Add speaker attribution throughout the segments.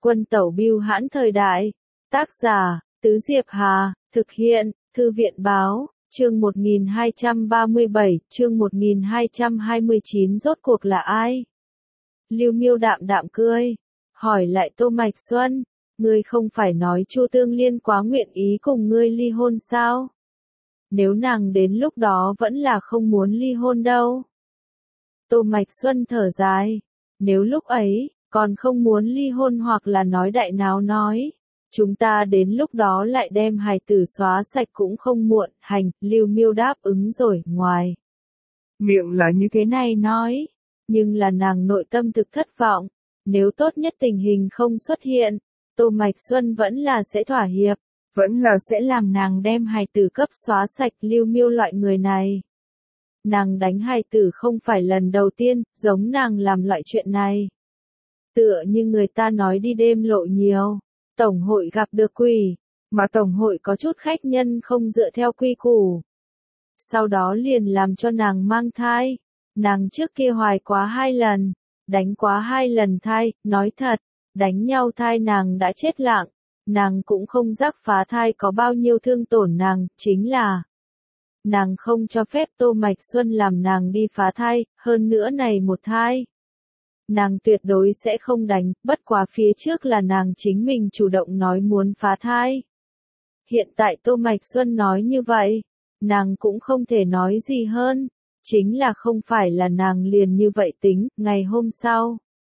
Speaker 1: Quân tẩu bưu hãn thời đại. Tác giả, Tứ Diệp Hà, thực hiện, Thư viện báo, chương 1237, chương 1229 rốt cuộc là ai? Lưu Miêu đạm đạm cười, hỏi lại Tô Mạch Xuân, ngươi không phải nói Chu Tương Liên quá nguyện ý cùng ngươi ly hôn sao? Nếu nàng đến lúc đó vẫn là không muốn ly hôn đâu. Tô Mạch Xuân thở dài, nếu lúc ấy, còn không muốn ly hôn hoặc là nói đại náo nói, chúng ta đến lúc đó lại đem hài tử xóa sạch cũng không muộn. Hành, Lưu Miêu đáp ứng rồi, ngoài miệng là như thế này nói, nhưng là nàng nội tâm thực thất vọng, nếu tốt nhất tình hình không xuất hiện, Tô Mạch Xuân vẫn là sẽ thỏa hiệp, vẫn là sẽ làm nàng đem hài tử cấp xóa sạch. Lưu Miêu loại người này, nàng đánh hài tử không phải lần đầu tiên, giống nàng làm loại chuyện này. Tựa như người ta nói đi đêm lộ nhiều, tổng hội gặp được quỷ, mà tổng hội có chút khách nhân không dựa theo quy củ. Sau đó liền làm cho nàng mang thai, nàng trước kia hoài quá 2 lần, đánh quá 2 lần thai, nói thật, đánh nhau thai nàng đã chết lặng, nàng cũng không giác phá thai có bao nhiêu thương tổn nàng, chính là nàng không cho phép Tô Mạch Xuân làm nàng đi phá thai, hơn nữa này một thai. Nàng tuyệt đối sẽ không đánh, bất quá phía trước là nàng chính mình chủ động nói muốn phá thai. Hiện tại Tô Mạch Xuân nói như vậy, nàng cũng không thể nói gì hơn, chính là không phải là nàng liền như vậy tính. Ngày hôm sau,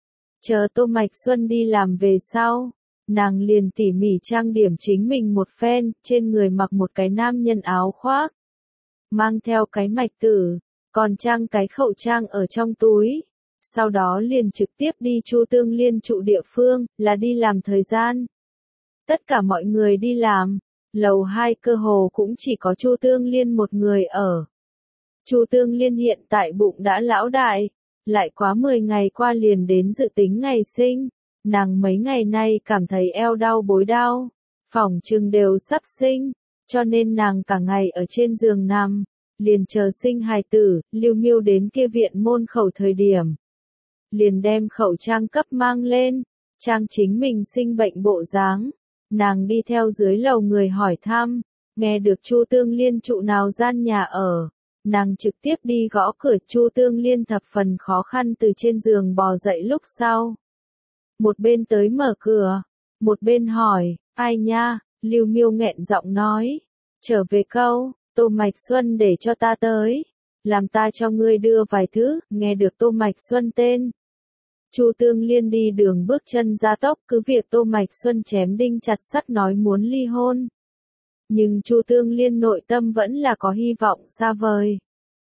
Speaker 1: chờ Tô Mạch Xuân đi làm về sau, nàng liền tỉ mỉ trang điểm chính mình một phen, trên người mặc một cái nam nhân áo khoác, mang theo cái mạch tử, còn trang cái khẩu trang ở trong túi. Sau đó liền trực tiếp đi Chu Tương Liên trụ địa phương, là đi làm thời gian. Tất cả mọi người đi làm, lầu 2 cơ hồ cũng chỉ có Chu Tương Liên một người ở. Chu Tương Liên hiện tại bụng đã lão đại, lại quá 10 ngày qua liền đến dự tính ngày sinh, nàng mấy ngày nay cảm thấy eo đau bối đau, phỏng chừng đều sắp sinh, cho nên nàng cả ngày ở trên giường nằm, liền chờ sinh hài tử. Lưu Miêu đến kia viện môn khẩu thời điểm, liền đem khẩu trang cấp mang lên, trang chính mình sinh bệnh bộ dáng. Nàng đi theo dưới lầu người hỏi thăm, nghe được Chu Tương Liên trụ nào gian nhà ở, nàng trực tiếp đi gõ cửa. Chu Tương Liên thập phần khó khăn từ trên giường bò dậy lúc sau, một bên tới mở cửa, một bên hỏi, ai nha? Lưu Miêu nghẹn giọng nói, trở về câu, Tô Mạch Xuân để cho ta tới, làm ta cho ngươi đưa vài thứ. Nghe được Tô Mạch Xuân tên, Chu Tương Liên đi đường bước chân gia tốc, cứ việc Tô Mạch Xuân chém đinh chặt sắt nói muốn ly hôn. Nhưng Chu Tương Liên nội tâm vẫn là có hy vọng xa vời.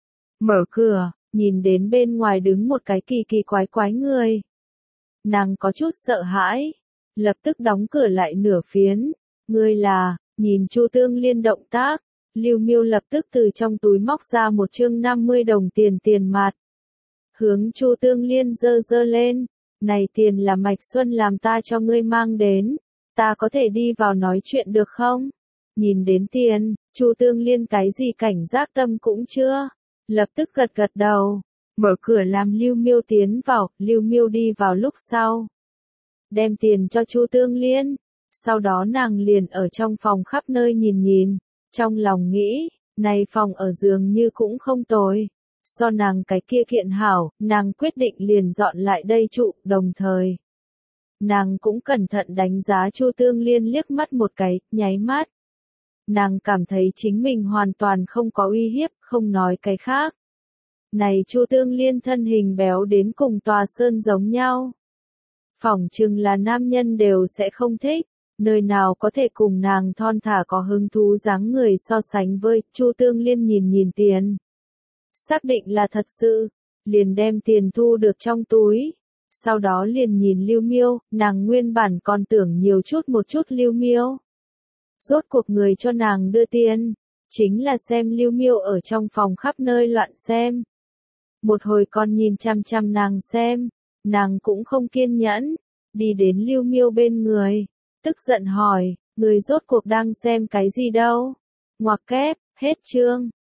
Speaker 1: Mở cửa, nhìn đến bên ngoài đứng một cái kỳ kỳ quái quái người. Nàng có chút sợ hãi, lập tức đóng cửa lại nửa phiến. Ngươi là, nhìn Chu Tương Liên động tác, Lưu Miêu lập tức từ trong túi móc ra một chương 50 đồng tiền mặt. Hướng Chu Tương Liên giơ giơ lên, này tiền là Mạch Xuân làm ta cho ngươi mang đến, ta có thể đi vào nói chuyện được không? Nhìn đến tiền, Chu Tương Liên cái gì cảnh giác tâm cũng chưa, lập tức gật gật đầu, mở cửa làm Lưu Miêu tiến vào. Lưu Miêu đi vào lúc sau, đem tiền cho Chu Tương Liên, sau đó nàng liền ở trong phòng khắp nơi nhìn, trong lòng nghĩ, này phòng ở dường như cũng không tồi. Do nàng cái kia kiện hảo, nàng quyết định liền dọn lại đây trụ. Đồng thời, nàng cũng cẩn thận đánh giá Chu Tương Liên liếc mắt một cái, nháy mắt. Nàng cảm thấy chính mình hoàn toàn không có uy hiếp, không nói cái khác. Này Chu Tương Liên thân hình béo đến cùng tòa sơn giống nhau. Phỏng chừng là nam nhân đều sẽ không thích, nơi nào có thể cùng nàng thon thả có hứng thú dáng người so sánh với. Chu Tương Liên nhìn tiền, xác định là thật sự, liền đem tiền thu được trong túi, sau đó liền nhìn Lưu Miêu, nàng nguyên bản còn tưởng nhiều chút một chút Lưu Miêu. Rốt cuộc người cho nàng đưa tiền, chính là xem Lưu Miêu ở trong phòng khắp nơi loạn xem. Một hồi còn nhìn chăm chăm nàng xem, nàng cũng không kiên nhẫn, đi đến Lưu Miêu bên người, tức giận hỏi, người rốt cuộc đang xem cái gì đâu? Ngoặc kép, hết chương.